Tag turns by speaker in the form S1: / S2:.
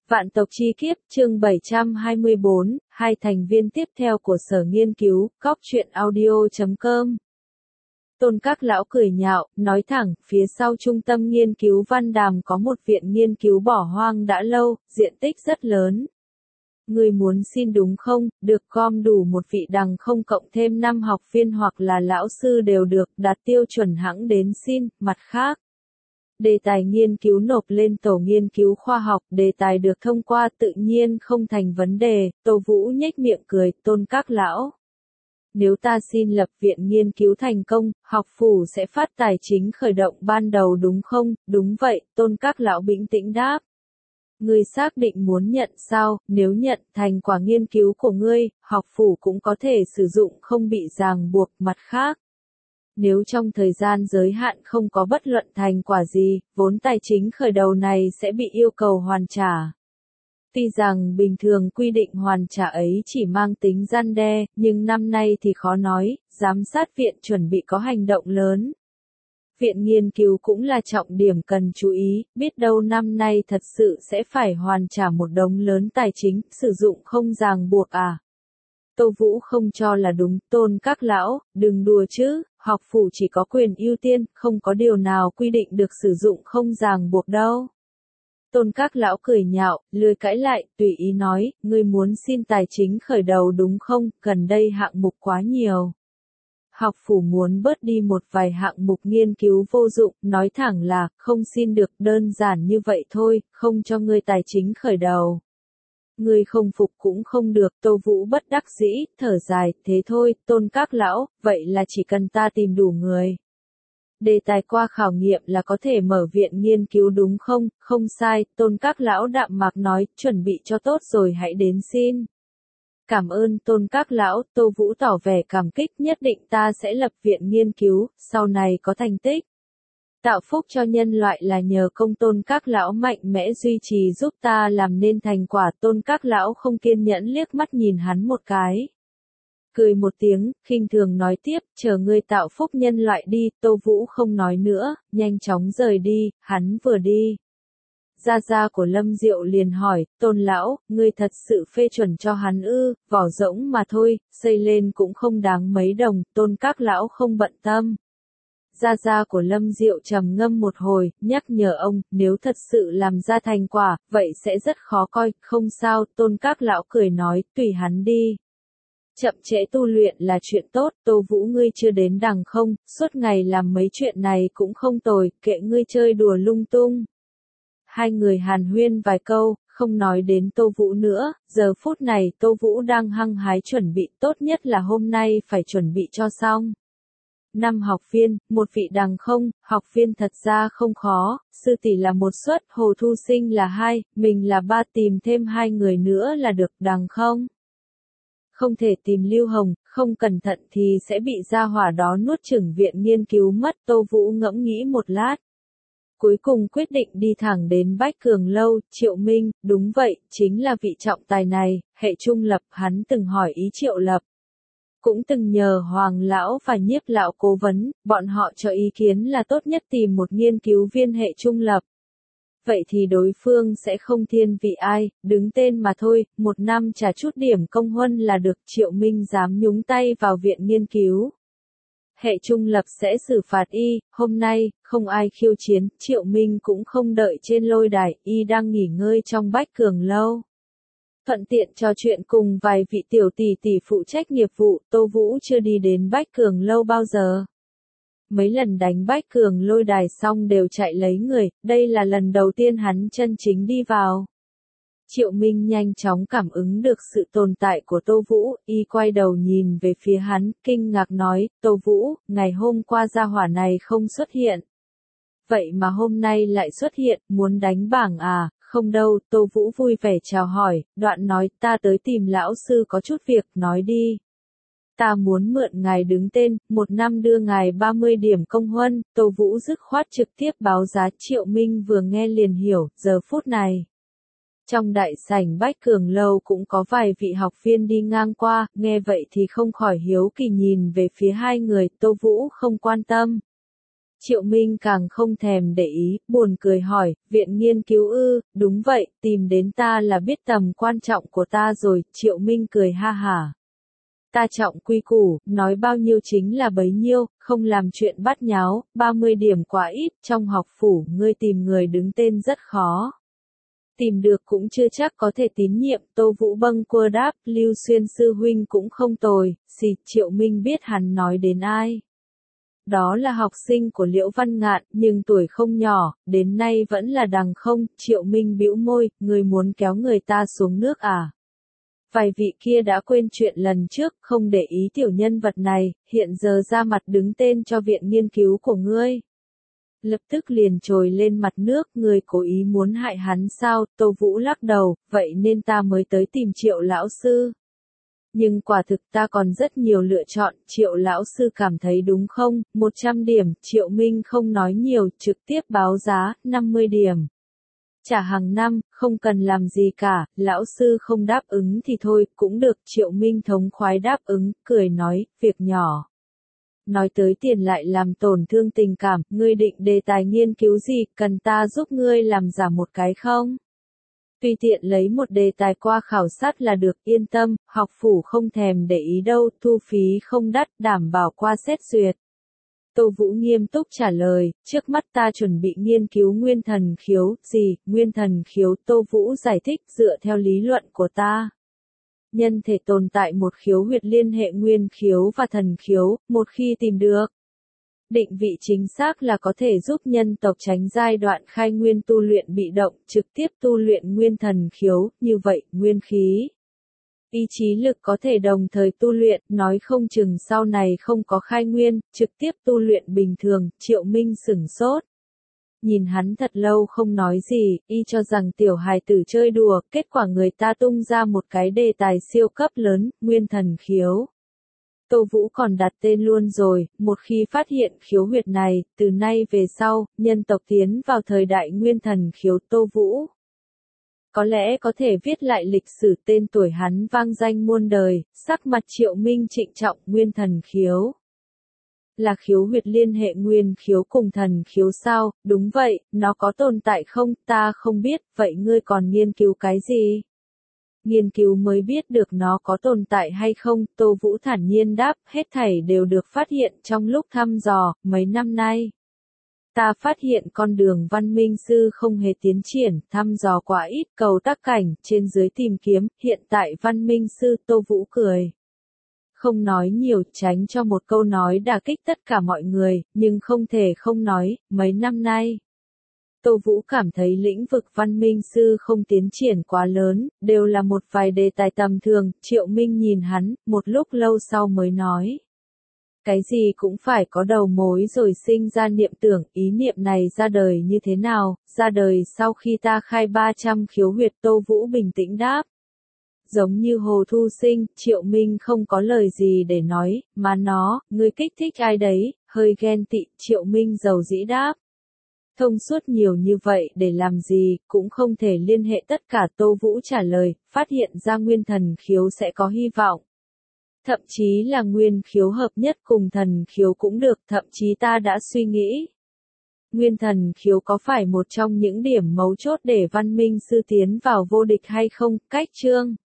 S1: Vạn tộc chi kiếp, chương 724, hai thành viên tiếp theo của sở nghiên cứu, cóc truyện audio.com. Tôn Các Lão cười nhạo, nói thẳng, phía sau trung tâm nghiên cứu Văn Đàm có một viện nghiên cứu bỏ hoang đã lâu, diện tích rất lớn. Người muốn xin đúng không, được gom đủ một vị đằng không cộng thêm 5 học viên hoặc là lão sư đều được, đạt tiêu chuẩn hẵng đến xin, mặt khác. Đề tài nghiên cứu nộp lên tổ nghiên cứu khoa học, đề tài được thông qua tự nhiên không thành vấn đề, Tô Vũ nhếch miệng cười, Tôn Các Lão. Nếu ta xin lập viện nghiên cứu thành công, học phủ sẽ phát tài chính khởi động ban đầu đúng không? Đúng vậy, Tôn Các Lão bình tĩnh đáp. Ngươi xác định muốn nhận sao, nếu nhận thành quả nghiên cứu của ngươi, học phủ cũng có thể sử dụng không bị ràng buộc, mặt khác. Nếu trong thời gian giới hạn không có bất luận thành quả gì, vốn tài chính khởi đầu này sẽ bị yêu cầu hoàn trả. Tuy rằng bình thường quy định hoàn trả ấy chỉ mang tính răn đe, nhưng năm nay thì khó nói, giám sát viện chuẩn bị có hành động lớn. Viện nghiên cứu cũng là trọng điểm cần chú ý, biết đâu năm nay thật sự sẽ phải hoàn trả một đống lớn tài chính, sử dụng không ràng buộc à. Tô Vũ không cho là đúng, Tôn Các Lão, đừng đùa chứ, học phủ chỉ có quyền ưu tiên, không có điều nào quy định được sử dụng không ràng buộc đâu. Tôn Các Lão cười nhạo, lười cãi lại, tùy ý nói, ngươi muốn xin tài chính khởi đầu đúng không, gần đây hạng mục quá nhiều. Học phủ muốn bớt đi một vài hạng mục nghiên cứu vô dụng, nói thẳng là, không xin được, đơn giản như vậy thôi, không cho ngươi tài chính khởi đầu. Ngươi không phục cũng không được, Tô Vũ bất đắc dĩ, thở dài, thế thôi, Tôn Các Lão, vậy là chỉ cần ta tìm đủ người. Đề tài qua khảo nghiệm là có thể mở viện nghiên cứu đúng không? Không sai, Tôn Các Lão đạm mạc nói, chuẩn bị cho tốt rồi hãy đến xin. Cảm ơn Tôn Các Lão, Tô Vũ tỏ vẻ cảm kích, nhất định ta sẽ lập viện nghiên cứu, sau này có thành tích. Tạo phúc cho nhân loại là nhờ công Tôn Các Lão mạnh mẽ duy trì giúp ta làm nên thành quả. Tôn Các Lão không kiên nhẫn liếc mắt nhìn hắn một cái. Cười một tiếng, khinh thường nói tiếp, chờ ngươi tạo phúc nhân loại đi, Tô Vũ không nói nữa, nhanh chóng rời đi, hắn vừa đi. Gia gia của Lâm Diệu liền hỏi, Tôn Lão, ngươi thật sự phê chuẩn cho hắn ư, vỏ rỗng mà thôi, xây lên cũng không đáng mấy đồng, Tôn Các Lão không bận tâm. Gia gia của Lâm Diệu trầm ngâm một hồi, nhắc nhở ông, nếu thật sự làm ra thành quả, vậy sẽ rất khó coi, không sao, Tôn Các Lão cười nói, tùy hắn đi. Chậm trễ tu luyện là chuyện tốt, Tô Vũ ngươi chưa đến đằng không, suốt ngày làm mấy chuyện này cũng không tồi, kệ ngươi chơi đùa lung tung. Hai người hàn huyên vài câu, không nói đến Tô Vũ nữa, giờ phút này Tô Vũ đang hăng hái chuẩn bị, tốt nhất là hôm nay phải chuẩn bị cho xong. 5 học viên, một vị đằng không, học viên thật ra không khó, sư tỷ là một suất, Hồ Thu Sinh là 2, mình là 3, tìm thêm 2 người nữa là được, đằng không. Không thể tìm Lưu Hồng, không cẩn thận thì sẽ bị gia hỏa đó nuốt chửng viện nghiên cứu mất. Tô Vũ ngẫm nghĩ một lát. Cuối cùng quyết định đi thẳng đến Bách Cường Lâu, Triệu Minh, đúng vậy, chính là vị trọng tài này, hệ trung lập, hắn từng hỏi ý Triệu Lập. Cũng từng nhờ Hoàng Lão và Nhiếp Lão cố vấn, bọn họ cho ý kiến là tốt nhất tìm một nghiên cứu viên hệ trung lập. Vậy thì đối phương sẽ không thiên vị ai, đứng tên mà thôi, 1 năm trả chút điểm công huân là được. Triệu Minh dám nhúng tay vào viện nghiên cứu. Hệ trung lập sẽ xử phạt y, hôm nay, không ai khiêu chiến, Triệu Minh cũng không đợi trên lôi đài, y đang nghỉ ngơi trong Bách Cường Lâu. Thuận tiện trò chuyện cùng vài vị tiểu tỷ tỷ phụ trách nghiệp vụ, Tô Vũ chưa đi đến Bách Cường Lâu bao giờ. Mấy lần đánh Bách Cường lôi đài xong đều chạy lấy người, đây là lần đầu tiên hắn chân chính đi vào. Triệu Minh nhanh chóng cảm ứng được sự tồn tại của Tô Vũ, y quay đầu nhìn về phía hắn, kinh ngạc nói, Tô Vũ, ngày hôm qua gia hỏa này không xuất hiện. Vậy mà hôm nay lại xuất hiện, muốn đánh bảng à, không đâu, Tô Vũ vui vẻ chào hỏi, đoạn nói, ta tới tìm lão sư có chút việc, nói đi. Ta muốn mượn ngài đứng tên, 1 năm đưa ngài 30 điểm công huân, Tô Vũ dứt khoát trực tiếp báo giá. Triệu Minh vừa nghe liền hiểu, giờ phút này. Trong đại sảnh Bách Cường Lâu cũng có vài vị học viên đi ngang qua, nghe vậy thì không khỏi hiếu kỳ nhìn về phía hai người, Tô Vũ không quan tâm. Triệu Minh càng không thèm để ý, buồn cười hỏi, viện nghiên cứu ư, đúng vậy, tìm đến ta là biết tầm quan trọng của ta rồi, Triệu Minh cười ha hả. Ta trọng quy củ, nói bao nhiêu chính là bấy nhiêu, không làm chuyện bát nháo, 30 điểm quá ít, trong học phủ, ngươi tìm người đứng tên rất khó. Tìm được cũng chưa chắc có thể tín nhiệm, Tô Vũ bâng quơ đáp, Lưu Xuyên sư huynh cũng không tồi, Triệu Minh biết hắn nói đến ai. Đó là học sinh của Liễu Văn Ngạn, nhưng tuổi không nhỏ, đến nay vẫn là đằng không, Triệu Minh bĩu môi, người muốn kéo người ta xuống nước à? Vài vị kia đã quên chuyện lần trước, không để ý tiểu nhân vật này, hiện giờ ra mặt đứng tên cho viện nghiên cứu của ngươi. Lập tức liền trồi lên mặt nước, người cố ý muốn hại hắn sao, Tô Vũ lắc đầu, vậy nên ta mới tới tìm Triệu lão sư. Nhưng quả thực ta còn rất nhiều lựa chọn, Triệu lão sư cảm thấy đúng không, 100 điểm, Triệu Minh không nói nhiều, trực tiếp báo giá, 50 điểm. Trả hàng năm, không cần làm gì cả, lão sư không đáp ứng thì thôi, cũng được, Triệu Minh thống khoái đáp ứng, cười nói, việc nhỏ. Nói tới tiền lại làm tổn thương tình cảm, ngươi định đề tài nghiên cứu gì, cần ta giúp ngươi làm giả một cái không? Tùy tiện lấy một đề tài qua khảo sát là được, yên tâm, học phủ không thèm để ý đâu, thu phí không đắt, đảm bảo qua xét duyệt. Tô Vũ nghiêm túc trả lời, trước mắt ta chuẩn bị nghiên cứu nguyên thần khiếu, gì, nguyên thần khiếu, Tô Vũ giải thích dựa theo lý luận của ta. Nhân thể tồn tại một khiếu huyệt liên hệ nguyên khiếu và thần khiếu, một khi tìm được. Định vị chính xác là có thể giúp nhân tộc tránh giai đoạn khai nguyên tu luyện bị động, trực tiếp tu luyện nguyên thần khiếu, như vậy, nguyên khí. Ý chí lực có thể đồng thời tu luyện, nói không chừng sau này không có khai nguyên, trực tiếp tu luyện bình thường, Triệu Minh sửng sốt. Nhìn hắn thật lâu không nói gì, y cho rằng tiểu hài tử chơi đùa, kết quả người ta tung ra một cái đề tài siêu cấp lớn, nguyên thần khiếu. Tô Vũ còn đặt tên luôn rồi, một khi phát hiện khiếu huyệt này, từ nay về sau, nhân tộc tiến vào thời đại nguyên thần khiếu Tô Vũ. Có lẽ có thể viết lại lịch sử tên tuổi hắn vang danh muôn đời, sắc mặt Triệu Minh trịnh trọng nguyên thần khiếu. Là khiếu huyệt liên hệ nguyên khiếu cùng thần khiếu sao, đúng vậy, nó có tồn tại không, ta không biết, vậy ngươi còn nghiên cứu cái gì? Nghiên cứu mới biết được nó có tồn tại hay không, Tô Vũ thản nhiên đáp, hết thảy đều được phát hiện trong lúc thăm dò, mấy năm nay. Ta phát hiện con đường văn minh sư không hề tiến triển, thăm dò quá ít, cầu tác cảnh, trên dưới tìm kiếm, hiện tại văn minh sư Tô Vũ cười. Không nói nhiều, tránh cho một câu nói đả kích tất cả mọi người, nhưng không thể không nói, mấy năm nay. Tô Vũ cảm thấy lĩnh vực văn minh sư không tiến triển quá lớn, đều là một vài đề tài tầm thường, Triệu Minh nhìn hắn, một lúc lâu sau mới nói. Cái gì cũng phải có đầu mối rồi sinh ra niệm tưởng, ý niệm này ra đời như thế nào, ra đời sau khi ta khai 300 khiếu huyệt, Tô Vũ bình tĩnh đáp. Giống như Hồ Thu Sinh, Triệu Minh không có lời gì để nói, mà nó, ngươi kích thích ai đấy, hơi ghen tị, Triệu Minh giàu dĩ đáp. Thông suốt nhiều như vậy để làm gì, cũng không thể liên hệ tất cả, Tô Vũ trả lời, phát hiện ra nguyên thần khiếu sẽ có hy vọng. Thậm chí là nguyên khiếu hợp nhất cùng thần khiếu cũng được, thậm chí ta đã suy nghĩ. Nguyên thần khiếu có phải một trong những điểm mấu chốt để văn minh sư tiến vào vô địch hay không? Cách chương